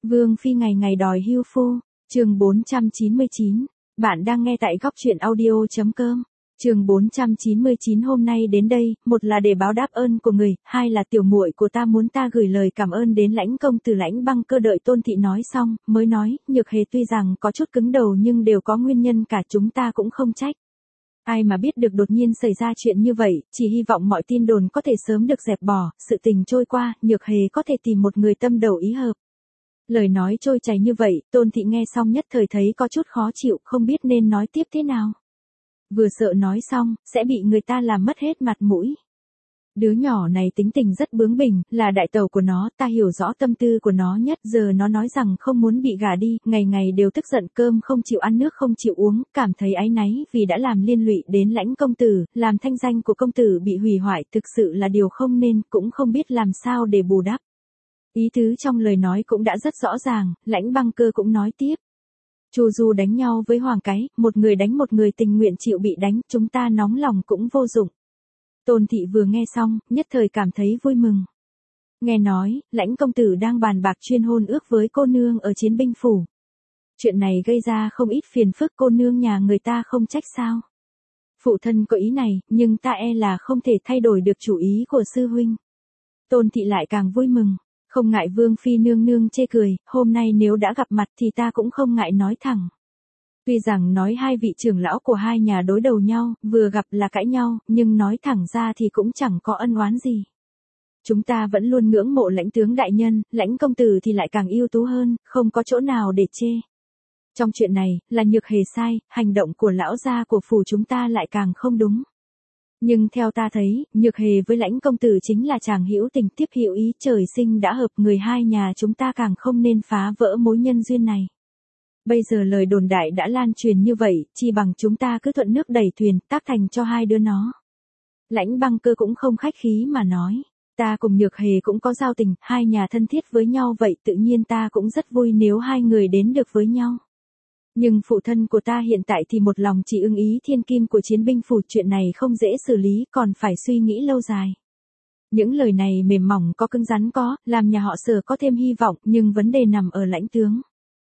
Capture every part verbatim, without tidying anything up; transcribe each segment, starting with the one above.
Vương Phi ngày ngày đòi hưu phu, chương bốn trăm chín mươi chín. Bạn đang nghe tại góc truyện audio.com. Chương bốn trăm chín mươi chín hôm nay đến đây, một là để báo đáp ơn của người, hai là tiểu muội của ta muốn ta gửi lời cảm ơn đến Lãnh công từ Lãnh Băng Cơ. Đợi Tôn thị nói xong, mới nói, Nhược Hề tuy rằng có chút cứng đầu nhưng đều có nguyên nhân cả, chúng ta cũng không trách. Ai mà biết được đột nhiên xảy ra chuyện như vậy, chỉ hy vọng mọi tin đồn có thể sớm được dẹp bỏ, sự tình trôi qua, Nhược Hề có thể tìm một người tâm đầu ý hợp. Lời nói trôi chảy như vậy, Tôn thị nghe xong nhất thời thấy có chút khó chịu, không biết nên nói tiếp thế nào. Vừa sợ nói xong, sẽ bị người ta làm mất hết mặt mũi. Đứa nhỏ này tính tình rất bướng bỉnh, là đại tẩu của nó, ta hiểu rõ tâm tư của nó nhất, giờ nó nói rằng không muốn bị gả đi, ngày ngày đều tức giận, cơm không chịu ăn, nước không chịu uống, cảm thấy áy náy vì đã làm liên lụy đến Lãnh công tử, làm thanh danh của công tử bị hủy hoại, thực sự là điều không nên, cũng không biết làm sao để bù đắp. Ý tứ trong lời nói cũng đã rất rõ ràng, Lãnh Băng Cơ cũng nói tiếp. Chu Du đánh nhau với Hoàng Cái, một người đánh một người tình nguyện chịu bị đánh, chúng ta nóng lòng cũng vô dụng. Tôn thị vừa nghe xong, nhất thời cảm thấy vui mừng. Nghe nói, Lãnh công tử đang bàn bạc chuyên hôn ước với cô nương ở Chiến binh phủ. Chuyện này gây ra không ít phiền phức, cô nương nhà người ta không trách sao. Phụ thân có ý này, nhưng ta e là không thể thay đổi được chủ ý của sư huynh. Tôn thị lại càng vui mừng. Không ngại Vương Phi nương nương chê cười, hôm nay nếu đã gặp mặt thì ta cũng không ngại nói thẳng. Tuy rằng nói hai vị trưởng lão của hai nhà đối đầu nhau, vừa gặp là cãi nhau, nhưng nói thẳng ra thì cũng chẳng có ân oán gì. Chúng ta vẫn luôn ngưỡng mộ Lãnh tướng đại nhân, Lãnh công tử thì lại càng ưu tú hơn, không có chỗ nào để chê. Trong chuyện này, là Nhược Hề sai, hành động của lão gia của phủ chúng ta lại càng không đúng. Nhưng theo ta thấy, Nhược Hề với Lãnh công tử chính là chàng hữu tình tiếp hữu ý, trời sinh đã hợp người, hai nhà chúng ta càng không nên phá vỡ mối nhân duyên này. Bây giờ lời đồn đại đã lan truyền như vậy, chi bằng chúng ta cứ thuận nước đẩy thuyền, tác thành cho hai đứa nó. Lãnh Băng Cơ cũng không khách khí mà nói, ta cùng Nhược Hề cũng có giao tình, hai nhà thân thiết với nhau vậy, tự nhiên ta cũng rất vui nếu hai người đến được với nhau. Nhưng phụ thân của ta hiện tại thì một lòng chỉ ưng ý thiên kim của Chiến binh phủ, chuyện này không dễ xử lý, còn phải suy nghĩ lâu dài. Những lời này mềm mỏng có cứng rắn có, làm nhà họ Sở có thêm hy vọng, nhưng vấn đề nằm ở Lãnh tướng.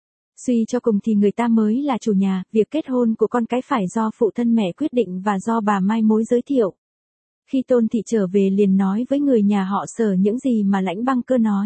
Suy cho cùng thì người ta mới là chủ nhà, việc kết hôn của con cái phải do phụ thân mẹ quyết định và do bà mai mối giới thiệu. Khi Tôn thị trở về liền nói với người nhà họ Sở những gì mà Lãnh Băng Cơ nói.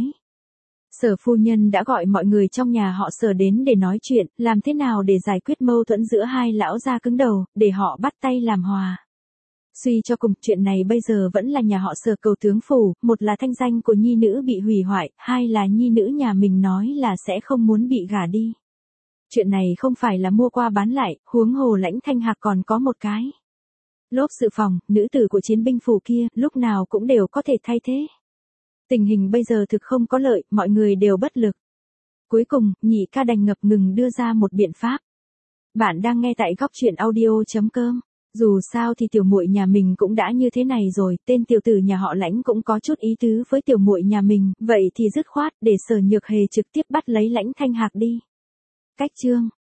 Sở phu nhân đã gọi mọi người trong nhà họ Sở đến để nói chuyện, làm thế nào để giải quyết mâu thuẫn giữa hai lão gia cứng đầu, để họ bắt tay làm hòa. Suy cho cùng, chuyện này bây giờ vẫn là nhà họ Sở cầu tướng phủ, một là thanh danh của nhi nữ bị hủy hoại, hai là nhi nữ nhà mình nói là sẽ không muốn bị gả đi. Chuyện này không phải là mua qua bán lại, huống hồ Lãnh Thanh Hạc còn có một cái lốp dự phòng, nữ tử của Chiến binh phủ kia, lúc nào cũng đều có thể thay thế. Tình hình bây giờ thực không có lợi, mọi người đều bất lực. Cuối cùng, Nhị ca đành ngập ngừng đưa ra một biện pháp. Bạn đang nghe tại góc truyện audio.com. Dù sao thì tiểu muội nhà mình cũng đã như thế này rồi, tên tiểu tử nhà họ Lãnh cũng có chút ý tứ với tiểu muội nhà mình, vậy thì dứt khoát để Sở Nhược Hề trực tiếp bắt lấy Lãnh Thanh Hạc đi. Cách chương